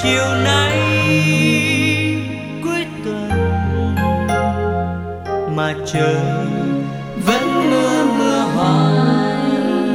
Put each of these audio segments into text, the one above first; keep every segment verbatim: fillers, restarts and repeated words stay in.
chiều nay cuối tuần mà trời vẫn mưa mưa hoài.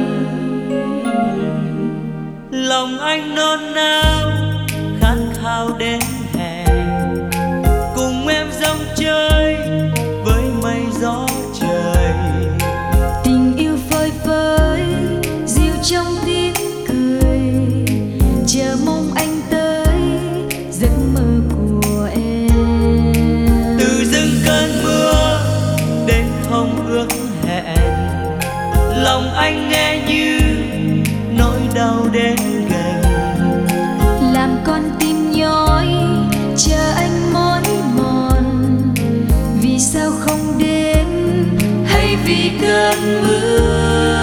Lòng anh non nao khát khao đến hè, cùng em dòng chơi với mây gió trời. Tình yêu phơi phới dịu trong tiếng cười, chờ mong anh tới giấc mơ của em. Từ dưng cơn mưa đến không ước hẹn, lòng anh nghe như nỗi đau đến gần, làm con tim nhói chờ anh mỏi mòn. Vì sao không đến hay vì cơn mưa?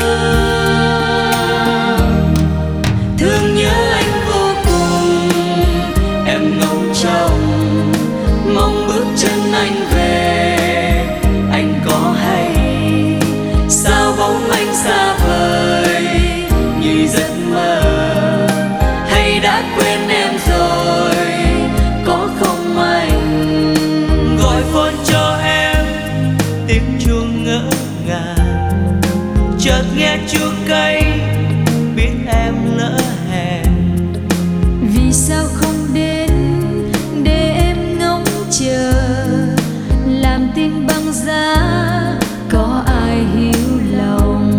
thương nhớ anh vô cùng, em ngóng trông mong bước chân anh về. Anh có hay sao bóng anh xa vời như giấc mơ, hay đã quên em rồi? Có không anh gọi phone cho em, tiếng chuông ngỡ ngàng, chợt nghe chua cay biết em lỡ hẹn. Vì sao không đến để em ngóng chờ, làm tim băng giá có ai hiểu lòng?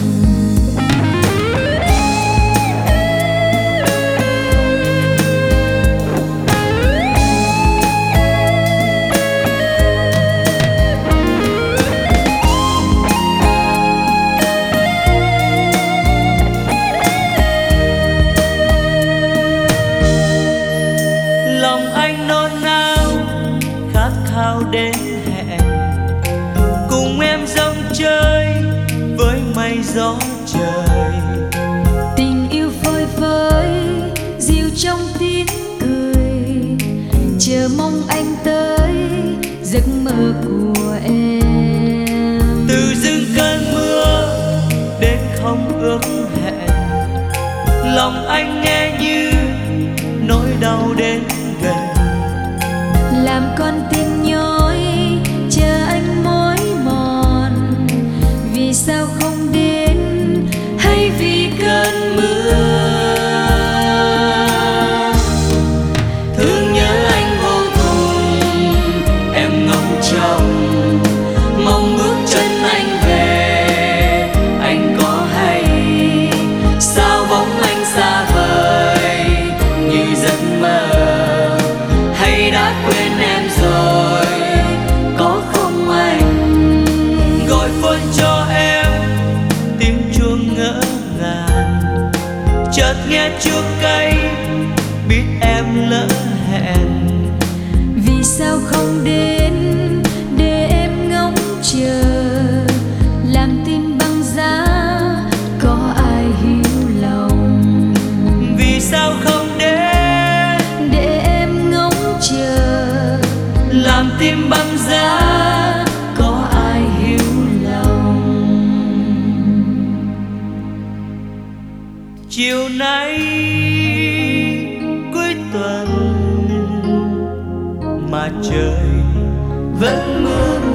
Lòng anh non nao khát khao đến hẹn, cùng em dòng chơi với mây gió trời. Tình yêu phơi phới dịu trong tiếng cười, chờ mong anh tới giấc mơ của em. Từ dưng cơn mưa đến không ước hẹn, lòng anh nghe như nỗi đau đến gần, làm con tim nhói chờ anh mỏi mòn. Vì sao không đến hay vì cơn mưa? thương nhớ anh vô cùng, em ngóng trông mong bước chân anh về. Anh có hay sao bóng anh xa vời như giấc mơ, hay đã quên em rồi? Có không anh gọi phone cho em, tiếng chuông ngỡ ngàng, chợt nghe chua cay biết em lỡ hẹn. Vì sao không đến để em ngóng chờ, làm tim băng giá có ai hiểu lòng? Vì sao không đến để em ngóng chờ, làm tim băng giá có ai hiểu lòng? Chiều nay cuối tuần mà trời vẫn mưa